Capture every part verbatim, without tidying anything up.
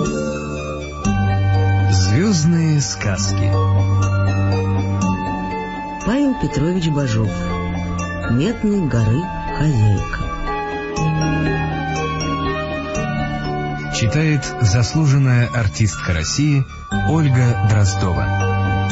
Звездные сказки. Павел Петрович Бажов. Медной горы хозяйка. Читает заслуженная артистка России Ольга Дроздова.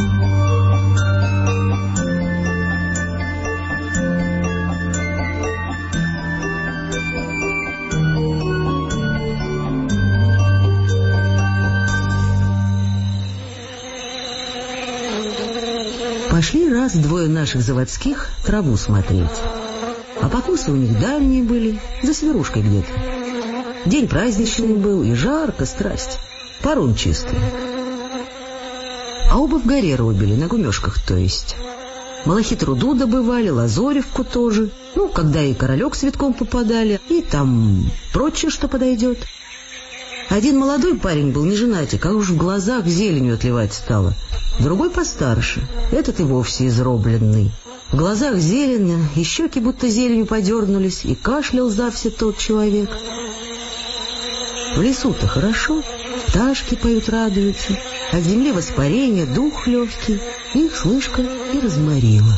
Пошли раз двое наших заводских траву смотреть. А покосы у них дальние были, за Сверушкой где-то. День праздничный был, и жарко, страсть. Парун чистый. А оба в горе рубили, на гумешках, то есть. Малахит руду добывали, лазоревку тоже. Ну, когда и королек с витком попадали, и там прочее, что подойдет. Один молодой парень был не женатик, а уж в глазах зеленью отливать стало. Другой постарше, этот и вовсе изробленный. В глазах зелень, и щеки будто зеленью подернулись, и кашлял завсе тот человек. В лесу-то хорошо, пташки поют, радуются, от земли воспарение, дух легкий, их слышка и разморила.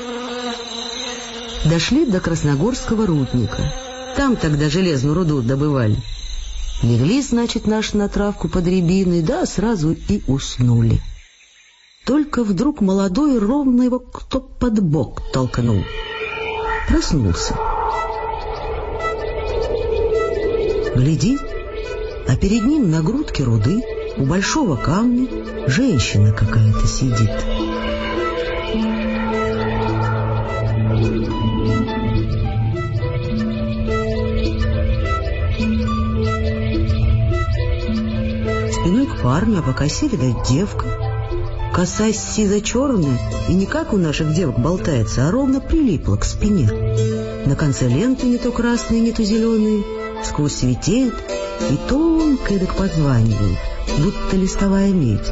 Дошли до Красногорского рудника. Там тогда железную руду добывали. Легли, значит, наши на травку под рябиной, да сразу и уснули. Только вдруг молодой ровно его кто под бок толкнул. Проснулся. Глядит, а перед ним на грудке руды у большого камня женщина какая-то сидит. Спиной к парню, а по косе, видать, девка. Коса сизо-черная, и не как у наших девок болтается, а ровно прилипла к спине. На конце ленты не то красные, не то зеленые, сквозь светеет и тонко эдак подзванивает, будто листовая медь.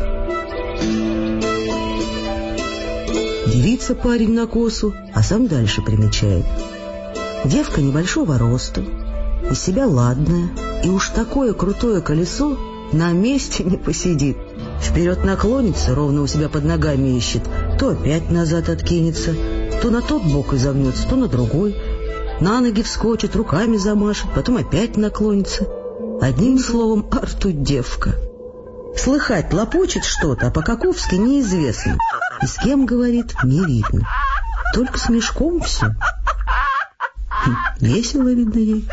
Дивится парень на косу, а сам дальше примечает. Девка небольшого роста, из себя ладная, и уж такое крутое колесо на месте не посидит. Вперед наклонится, ровно у себя под ногами ищет, то опять назад откинется, то на тот бок изогнется, то на другой. На ноги вскочит, руками замашет, потом опять наклонится. Одним словом, арту девка. Слыхать лопочет что-то, а по-каковски неизвестно. И с кем говорит, не видно. Только с мешком все. Хм, весело, видно, ей.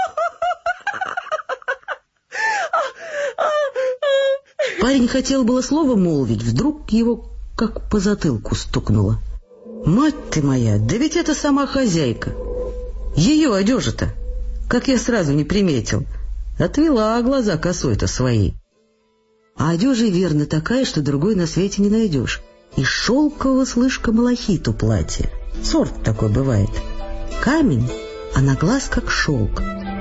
Парень хотел было слово молвить, вдруг его как по затылку стукнуло. «Мать ты моя, да ведь это сама хозяйка! Ее одежа-то, как я сразу не приметил, отвела глаза косой-то своей. А одежа верно такая, что другой на свете не найдешь. Из шелкового слышка малахиту платье. Сорт такой бывает. Камень, а на глаз как шелк.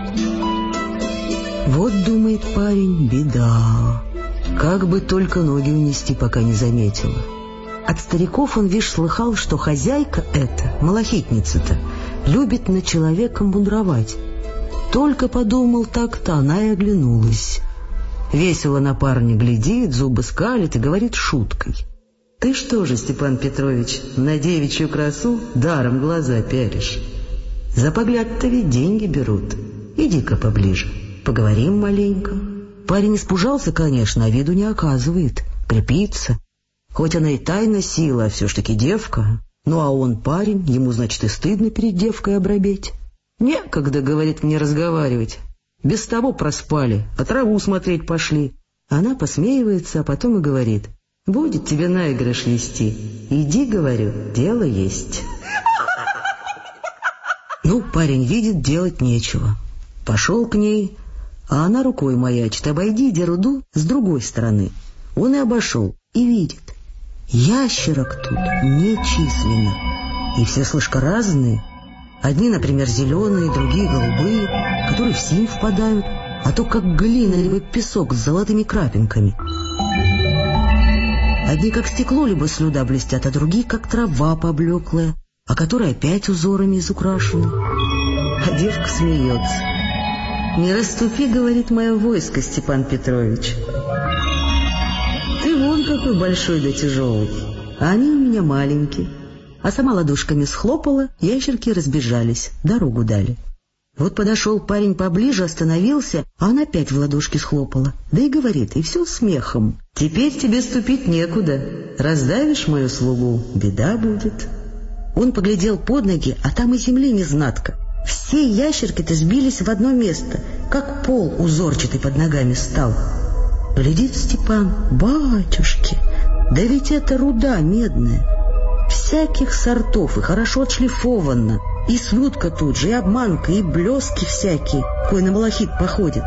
Вот, думает парень, беда. Как бы только ноги унести, пока не заметила. От стариков он, вишь, слыхал, что хозяйка эта, малахитница-то, любит на человека мудровать. Только подумал так-то, она и оглянулась. Весело на парня глядит, зубы скалит и говорит шуткой. «Ты что же, Степан Петрович, на девичью красу даром глаза пялишь? За погляд-то ведь деньги берут. Иди-ка поближе, поговорим маленько». Парень испужался, конечно, а виду не оказывает, крепится. Хоть она и тайна сила, а все ж таки девка. Ну а он парень, ему, значит, и стыдно перед девкой обрабеть. «Некогда, — говорит, — мне разговаривать. Без того проспали, а траву смотреть пошли». Она посмеивается, а потом и говорит: «Будет тебе наигрыш вести. Иди, — говорю, — дело есть». Ну, парень видит, делать нечего. Пошел к ней, а она рукой маячит: «Обойди, иди руду с другой стороны». Он и обошел, и видит. Ящерок тут нечисленно, и все слышка разные. Одни, например, зеленые, другие голубые, которые в синь впадают, а то как глина либо песок с золотыми крапинками. Одни как стекло либо слюда блестят, а другие как трава поблеклая, а которая опять узорами изукрашена. А девка смеется. Не расступи, говорит, мое войско, Степан Петрович. Ты вон какой большой да тяжелый, а они у меня маленькие. А сама ладошками схлопала, ящерки разбежались, дорогу дали. Вот подошел парень поближе, остановился, а он опять в ладошки схлопала. Да и говорит, и все смехом. Теперь тебе ступить некуда. Раздавишь мою слугу, беда будет. Он поглядел под ноги, а там и земли незнатка. Все ящерки-то сбились в одно место, как пол узорчатый под ногами стал. Глядит Степан, батюшки, да ведь это руда медная. Всяких сортов и хорошо отшлифована. И слюдка тут же, и обманка, и блески всякие, кое на малахит походит.